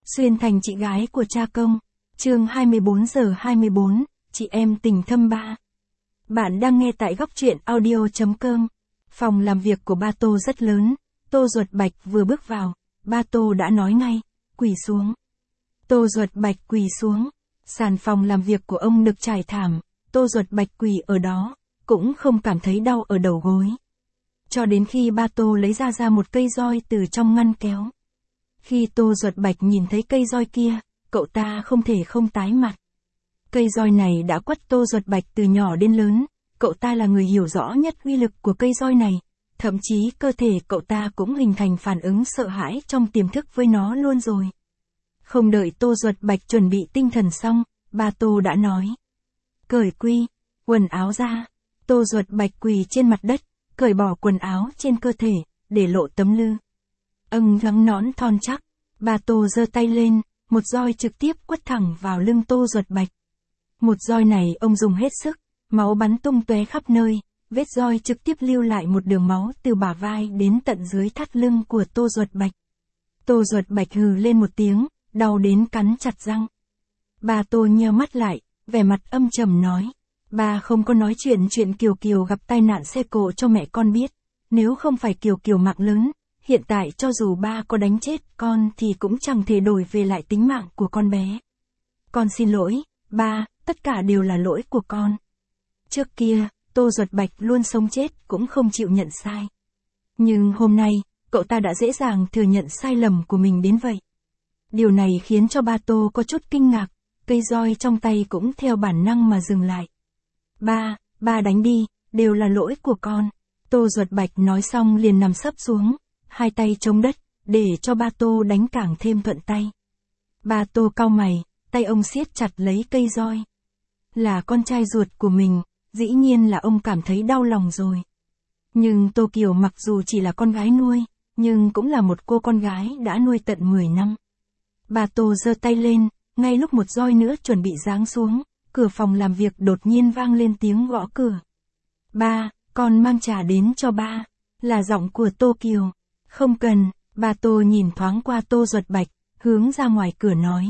Xuyên thành chị gái của cha công. Chương 24 giờ 24, chị em tình thâm 3. Bạn đang nghe tại góc truyện audio.com. Phòng làm việc của ba Tô rất lớn. Tô Duật Bạch vừa bước vào, ba Tô đã nói ngay, quỳ xuống. Tô Duật Bạch quỳ xuống. Sàn phòng làm việc của ông được trải thảm, Tô Duật Bạch quỳ ở đó, cũng không cảm thấy đau ở đầu gối. Cho đến khi ba Tô lấy ra một cây roi từ trong ngăn kéo. Khi Tô Duật Bạch nhìn thấy cây roi kia, cậu ta không thể không tái mặt. Cây roi này đã quất Tô Duật Bạch từ nhỏ đến lớn, cậu ta là người hiểu rõ nhất uy lực của cây roi này, thậm chí cơ thể cậu ta cũng hình thành phản ứng sợ hãi trong tiềm thức với nó luôn rồi. Không đợi Tô Duật Bạch chuẩn bị tinh thần xong, ba Tô đã nói. Cởi quần áo ra. Tô Duật Bạch quỳ trên mặt đất, cởi bỏ quần áo trên cơ thể, để lộ tấm lưng trắng nõn thon chắc. Ba Tô giơ tay lên, một roi trực tiếp quất thẳng vào lưng Tô Duật Bạch. Một roi này ông dùng hết sức, máu bắn tung tóe khắp nơi, vết roi trực tiếp lưu lại một đường máu từ bả vai đến tận dưới thắt lưng của Tô Duật Bạch. Tô Duật Bạch hừ lên một tiếng, đau đến cắn chặt răng. Ba Tô nheo mắt lại, vẻ mặt âm trầm nói. Ba không có nói chuyện Kiều Kiều gặp tai nạn xe cộ cho mẹ con biết. Nếu không phải Kiều Kiều mạng lớn, hiện tại cho dù ba có đánh chết con thì cũng chẳng thể đổi về lại tính mạng của con bé. Con xin lỗi, ba, tất cả đều là lỗi của con. Trước kia, Tô Duật Bạch luôn sống chết cũng không chịu nhận sai. Nhưng hôm nay, cậu ta đã dễ dàng thừa nhận sai lầm của mình đến vậy. Điều này khiến cho ba Tô có chút kinh ngạc, cây roi trong tay cũng theo bản năng mà dừng lại. Ba đánh đi, đều là lỗi của con. Tô Duật Bạch nói xong liền nằm sấp xuống, hai tay chống đất, để cho ba Tô đánh càng thêm thuận tay. Ba Tô cau mày, tay ông siết chặt lấy cây roi. Là con trai ruột của mình, dĩ nhiên là ông cảm thấy đau lòng rồi. Nhưng Tô Kiều mặc dù chỉ là con gái nuôi, nhưng cũng là một cô con gái đã nuôi tận 10 năm. Ba Tô giơ tay lên, ngay lúc một roi nữa chuẩn bị giáng xuống, cửa phòng làm việc đột nhiên vang lên tiếng gõ cửa. Ba, con mang trà đến cho ba. Là giọng của Tô Kiều. Không cần, ba Tô nhìn thoáng qua Tô Duật Bạch, hướng ra ngoài cửa nói.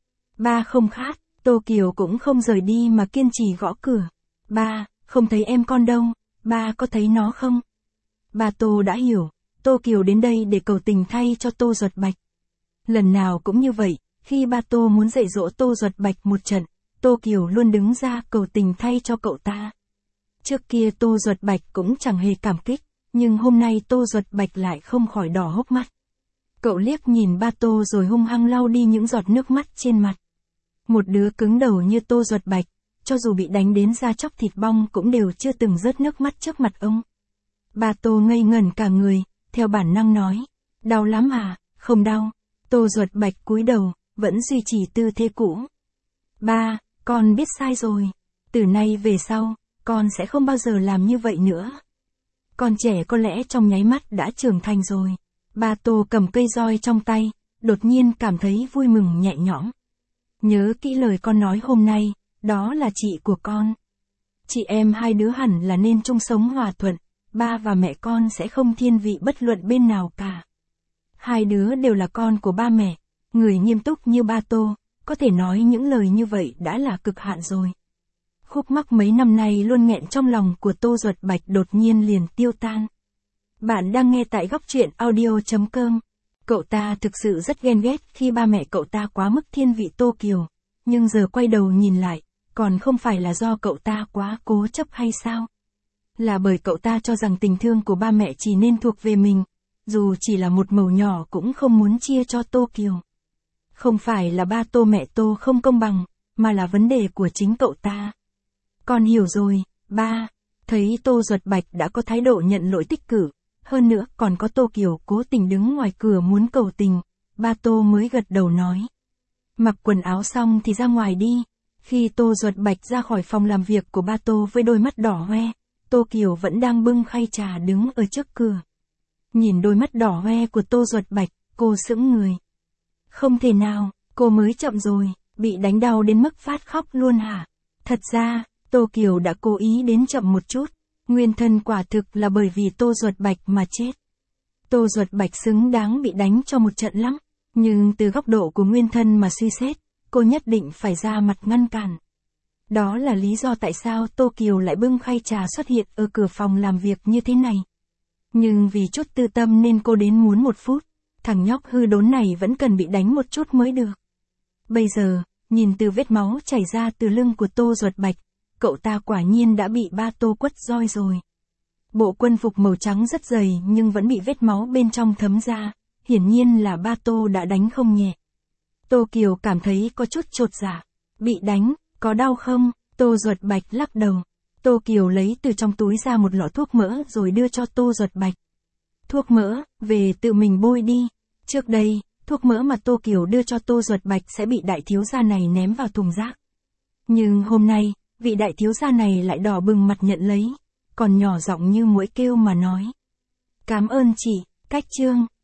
Ba không khát. Tô Kiều cũng không rời đi mà kiên trì gõ cửa. Ba, không thấy em con đâu, ba có thấy nó không? Ba Tô đã hiểu, Tô Kiều đến đây để cầu tình thay cho Tô Duật Bạch. Lần nào cũng như vậy, khi ba Tô muốn dạy dỗ Tô Duật Bạch một trận, Tô Kiều luôn đứng ra cầu tình thay cho cậu ta. Trước kia Tô Duật Bạch cũng chẳng hề cảm kích, nhưng hôm nay Tô Duật Bạch lại không khỏi đỏ hốc mắt. Cậu liếc nhìn ba Tô rồi hung hăng lau đi những giọt nước mắt trên mặt. Một đứa cứng đầu như Tô Duật Bạch, cho dù bị đánh đến da chóc thịt bong cũng đều chưa từng rớt nước mắt trước mặt ông. Ba Tô ngây ngẩn cả người, theo bản năng nói. Đau lắm à? Không đau. Tô Duật Bạch cúi đầu, vẫn duy trì tư thế cũ. Ba, con biết sai rồi. Từ nay về sau, con sẽ không bao giờ làm như vậy nữa. Con trẻ có lẽ trong nháy mắt đã trưởng thành rồi. Ba Tô cầm cây roi trong tay, đột nhiên cảm thấy vui mừng nhẹ nhõm. Nhớ kỹ lời con nói hôm nay, đó là chị của con. Chị em hai đứa hẳn là nên chung sống hòa thuận, ba và mẹ con sẽ không thiên vị bất luận bên nào cả. Hai đứa đều là con của ba mẹ, người nghiêm túc như ba Tô, có thể nói những lời như vậy đã là cực hạn rồi. Khúc mắc mấy năm nay luôn nghẹn trong lòng của Tô Duật Bạch đột nhiên liền tiêu tan. Bạn đang nghe tại góc truyện audio.com. Cậu ta thực sự rất ghen ghét khi ba mẹ cậu ta quá mức thiên vị Tô Kiều, nhưng giờ quay đầu nhìn lại, còn không phải là do cậu ta quá cố chấp hay sao? Là bởi cậu ta cho rằng tình thương của ba mẹ chỉ nên thuộc về mình, dù chỉ là một mẩu nhỏ cũng không muốn chia cho Tô Kiều. Không phải là ba Tô mẹ Tô không công bằng, mà là vấn đề của chính cậu ta. Con hiểu rồi, ba. Thấy Tô Duật Bạch đã có thái độ nhận lỗi tích cực, hơn nữa còn có Tô Kiều cố tình đứng ngoài cửa muốn cầu tình, ba Tô mới gật đầu nói. Mặc quần áo xong thì ra ngoài đi. Khi Tô Duật Bạch ra khỏi phòng làm việc của ba Tô với đôi mắt đỏ hoe, Tô Kiều vẫn đang bưng khay trà đứng ở trước cửa. Nhìn đôi mắt đỏ hoe của Tô Duật Bạch, cô sững người. Không thể nào, cô mới chậm rồi, bị đánh đau đến mức phát khóc luôn hả? Thật ra, Tô Kiều đã cố ý đến chậm một chút, nguyên thân quả thực là bởi vì Tô Duật Bạch mà chết. Tô Duật Bạch xứng đáng bị đánh cho một trận lắm, Nhưng từ góc độ của nguyên thân mà suy xét, cô nhất định phải ra mặt ngăn cản. Đó là lý do tại sao Tô Kiều lại bưng khay trà xuất hiện ở cửa phòng làm việc như thế này. Nhưng vì chút tư tâm nên cô đến muốn 1 phút, thằng nhóc hư đốn này vẫn cần bị đánh một chút mới được. Bây giờ, nhìn từ vết máu chảy ra từ lưng của Tô Duật Bạch, cậu ta quả nhiên đã bị ba Tô quất roi rồi. Bộ quân phục màu trắng rất dày nhưng vẫn bị vết máu bên trong thấm ra, hiển nhiên là ba Tô đã đánh không nhẹ. Tô Kiều cảm thấy có chút chột dạ. Bị đánh, có đau không? Tô Duật Bạch lắc đầu. Tô Kiều lấy từ trong túi ra một lọ thuốc mỡ rồi đưa cho Tô Duật Bạch. Thuốc mỡ, về tự mình bôi đi. Trước đây, thuốc mỡ mà Tô Kiều đưa cho Tô Duật Bạch sẽ bị đại thiếu gia này ném vào thùng rác. Nhưng hôm nay, vị đại thiếu gia này lại đỏ bừng mặt nhận lấy, còn nhỏ giọng như muỗi kêu mà nói. Cảm ơn chị, Cách Trương.